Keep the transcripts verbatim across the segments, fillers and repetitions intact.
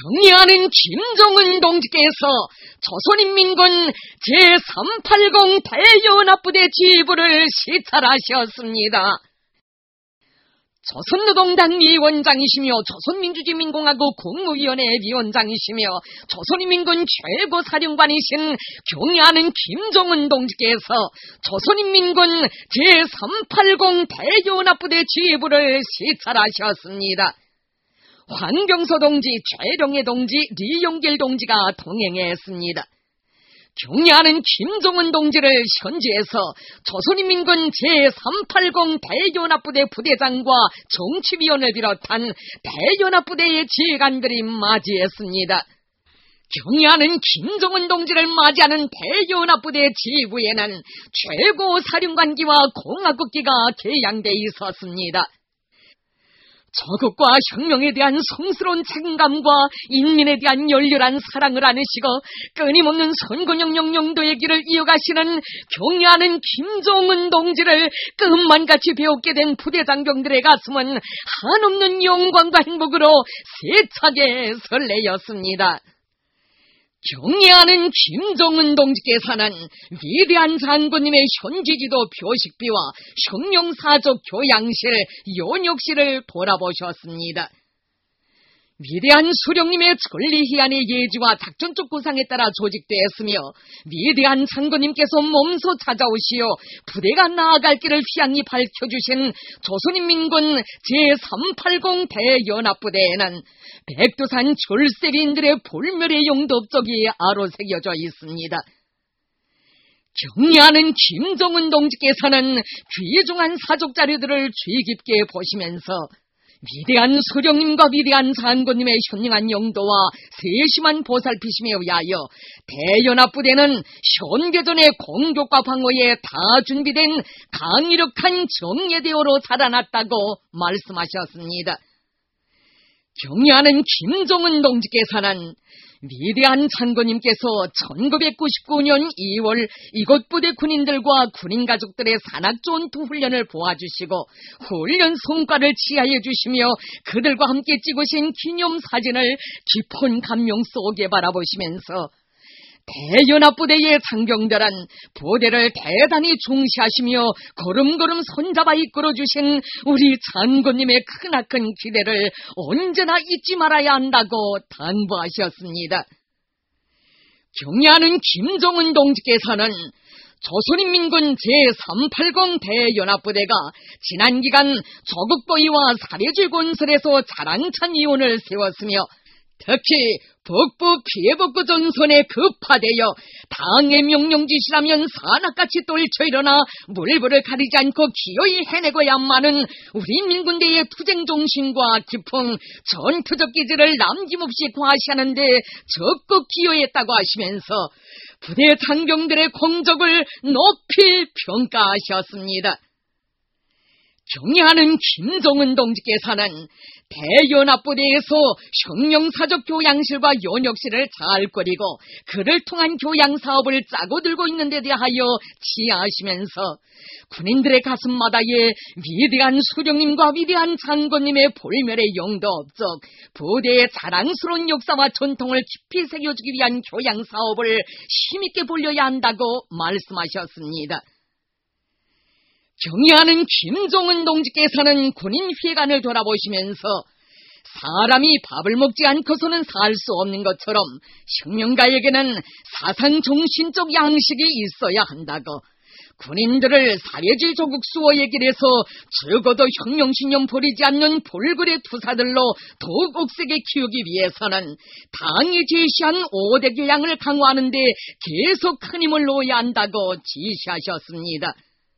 경의하는 김정은 동지께서 조선인민군 제삼팔공 대연합부대 지휘부를 시찰하셨습니다. 조선노동당 위원장이시며 조선민주주의민공화국 국무위원회 위원장이시며 조선인민군 최고사령관이신 경의하는 김정은 동지께서 조선인민군 제삼팔공 대연합부대 지휘부를 시찰하셨습니다. 황경서 동지, 최룡해 동지, 리용길 동지가 동행했습니다. 경의하는 김정은 동지를 현지에서 조선인민군 제삼팔공 대연합부대 부대장과 정치위원을 비롯한 대연합부대의 지휘관들이 맞이했습니다. 경의하는 김정은 동지를 맞이하는 대연합부대 지휘부에는 최고사령관기와 공화국기가 개양돼 있었습니다. 조국과 혁명에 대한 성스러운 책임감과 인민에 대한 열렬한 사랑을 안으시고 끊임없는 선군영령 용도의 길을 이어가시는 경의하는 김정은 동지를 끝만같이 배웠게 된 부대장병들의 가슴은 한없는 영광과 행복으로 세차게 설레였습니다. 경의하는 김정은 동지께서는 위대한 장군님의 현지지도 표식비와 혁명사적 교양실, 연역실을 돌아보셨습니다. 위대한 수령님의 천리희한의 예지와 작전적 구상에 따라 조직되었으며 위대한 장군님께서 몸소 찾아오시어 부대가 나아갈 길을 희양히 밝혀주신 조선인민군 제삼팔공 대연합부대에는 백두산 졸세리인들의 볼멸의 용도업적이 아로새겨져 있습니다. 경의하는 김정은 동지께서는 귀중한 사적 자료들을 주의 깊게 보시면서 위대한 수령님과 위대한 장군님의 현명한 용도와 세심한 보살피심에 의하여 대연합부대는 현계전의 공격과 방어에 다 준비된 강력한 정예대오로 자라났다고 말씀하셨습니다. 경의하는 김정은 동지께서는 위대한 장군님께서 천구백구십구 년 이월 이곳 부대 군인들과 군인 가족들의 산악전투 훈련을 보아주시고 훈련 성과를 치하해 주시며 그들과 함께 찍으신 기념사진을 깊은 감명 속에 바라보시면서 대연합부대의 장병들은 부대를 대단히 중시하시며 걸음걸음 손잡아 이끌어주신 우리 장군님의 크나큰 기대를 언제나 잊지 말아야 한다고 당부하셨습니다. 경의하는 김정은 동지께서는 조선인민군 제삼팔공 대연합부대가 지난 기간 조국보위와 사회주의 건설에서 자랑찬 이원을 세웠으며 특히 북부 피해복구 전선에 급파되어 당의 명령지시라면 산악같이 떨쳐 일어나 물불을 가리지 않고 기어이 해내고야만은 우리 민군대의 투쟁 정신과 기풍, 전투적 기질을 남김없이 과시하는 데 적극 기여했다고 하시면서 부대 장병들의 공적을 높이 평가하셨습니다. 경의하는 김정은 동지께서는 대연합부대에서 혁명사적 교양실과 연역실을 잘 꾸리고 그를 통한 교양사업을 짜고 들고 있는 데 대하여 치하하시면서 군인들의 가슴마다에 위대한 수령님과 위대한 장군님의 볼멸의 용도 업적, 부대의 자랑스러운 역사와 전통을 깊이 새겨주기 위한 교양사업을 힘있게 벌려야 한다고 말씀하셨습니다. 경의하는 김정은 동지께서는 군인 회관을 돌아보시면서 사람이 밥을 먹지 않고서는 살 수 없는 것처럼 혁명가에게는 사상정신적 양식이 있어야 한다고 군인들을 사회주의 조국 수호의 길에서 적어도 혁명신념 버리지 않는 볼그레 투사들로 더욱 억세게 키우기 위해서는 당이 제시한 오대 교양을 강화하는 데 계속 큰 힘을 놓아야 한다고 지시하셨습니다.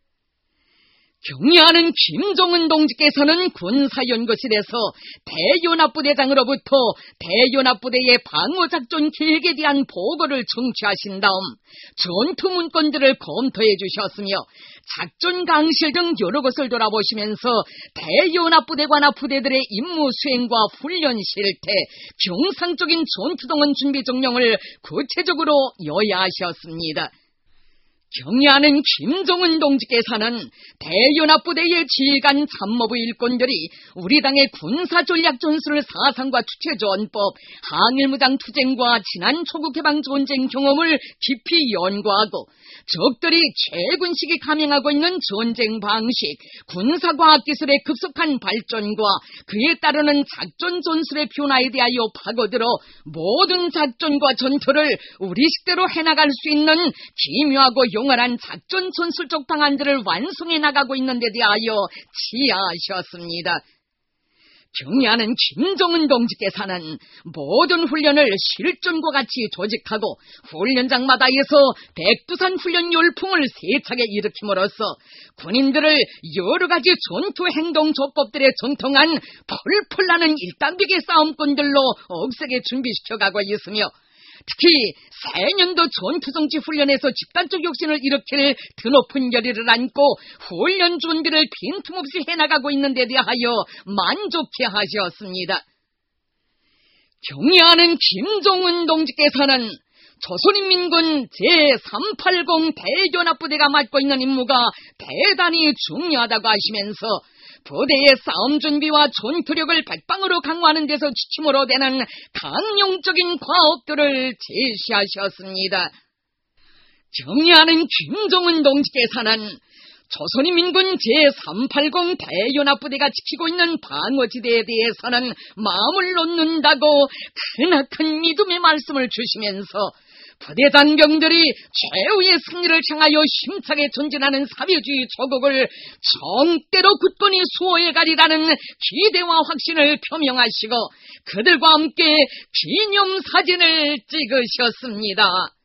경의하는 김정은 동지께서는 군사연구실에서 대연합부대장으로부터 대연합부대의 방어작전 계획에 대한 보고를 청취하신 다음 전투 문건들을 검토해 주셨으며 작전 강실 등 여러 것을 돌아보시면서 대연합부대관과 부대들의 임무 수행과 훈련 실태, 경상적인 전투동원 준비 정령을 구체적으로 요야하셨습니다. 경의하는 김종은 동지께서는 대연합부대의 지휘관 참모부 일꾼들이 우리 당의 군사전략 전술을 사상과 주체조언법, 항일무장 투쟁과 지난 초국해방 전쟁 경험을 깊이 연구하고 적들이 최군식이 감행하고 있는 전쟁 방식, 군사과학기술의 급속한 발전과 그에 따르는 작전 전술의 변화에 대하여 파고들어 모든 작전과 전투를 우리식대로 해나갈 수 있는 기묘하고 용활한 작전 전술적 방안들을 완성해 나가고 있는 데 대하여 지하하셨습니다. 경의하는 김종은 동지께서는 모든 훈련을 실전과 같이 조직하고 훈련장마다에서 백두산 훈련 열풍을 세차게 일으킴으로써 군인들을 여러 가지 전투 행동 조법들에 정통한 펄펄 나는 일당백의 싸움꾼들로 억세게 준비시켜가고 있으며 특히 새년도 전투정치 훈련에서 집단적 혁신을 일으킬 드높은 결의를 안고 훈련 준비를 빈틈없이 해나가고 있는 데 대하여 만족해 하셨습니다. 경의하는 김종은 동지께서는 조선인민군 제삼백팔십 대연합부대가 맡고 있는 임무가 대단히 중요하다고 하시면서 부대의 싸움 준비와 전투력을 백방으로 강화하는 데서 지침으로 되는 강령적인 과업들을 제시하셨습니다. 경의하는 김종은 동지께서는 조선인민군 제삼백팔십 대연합부대가 지키고 있는 방어지대에 대해서는 마음을 놓는다고 크나큰 믿음의 말씀을 주시면서 부대 장병들이 최후의 승리를 향하여 힘차게 전진하는 사회주의 조국을 정대로 굳건히 수호해 가리라는 기대와 확신을 표명하시고 그들과 함께 기념사진을 찍으셨습니다.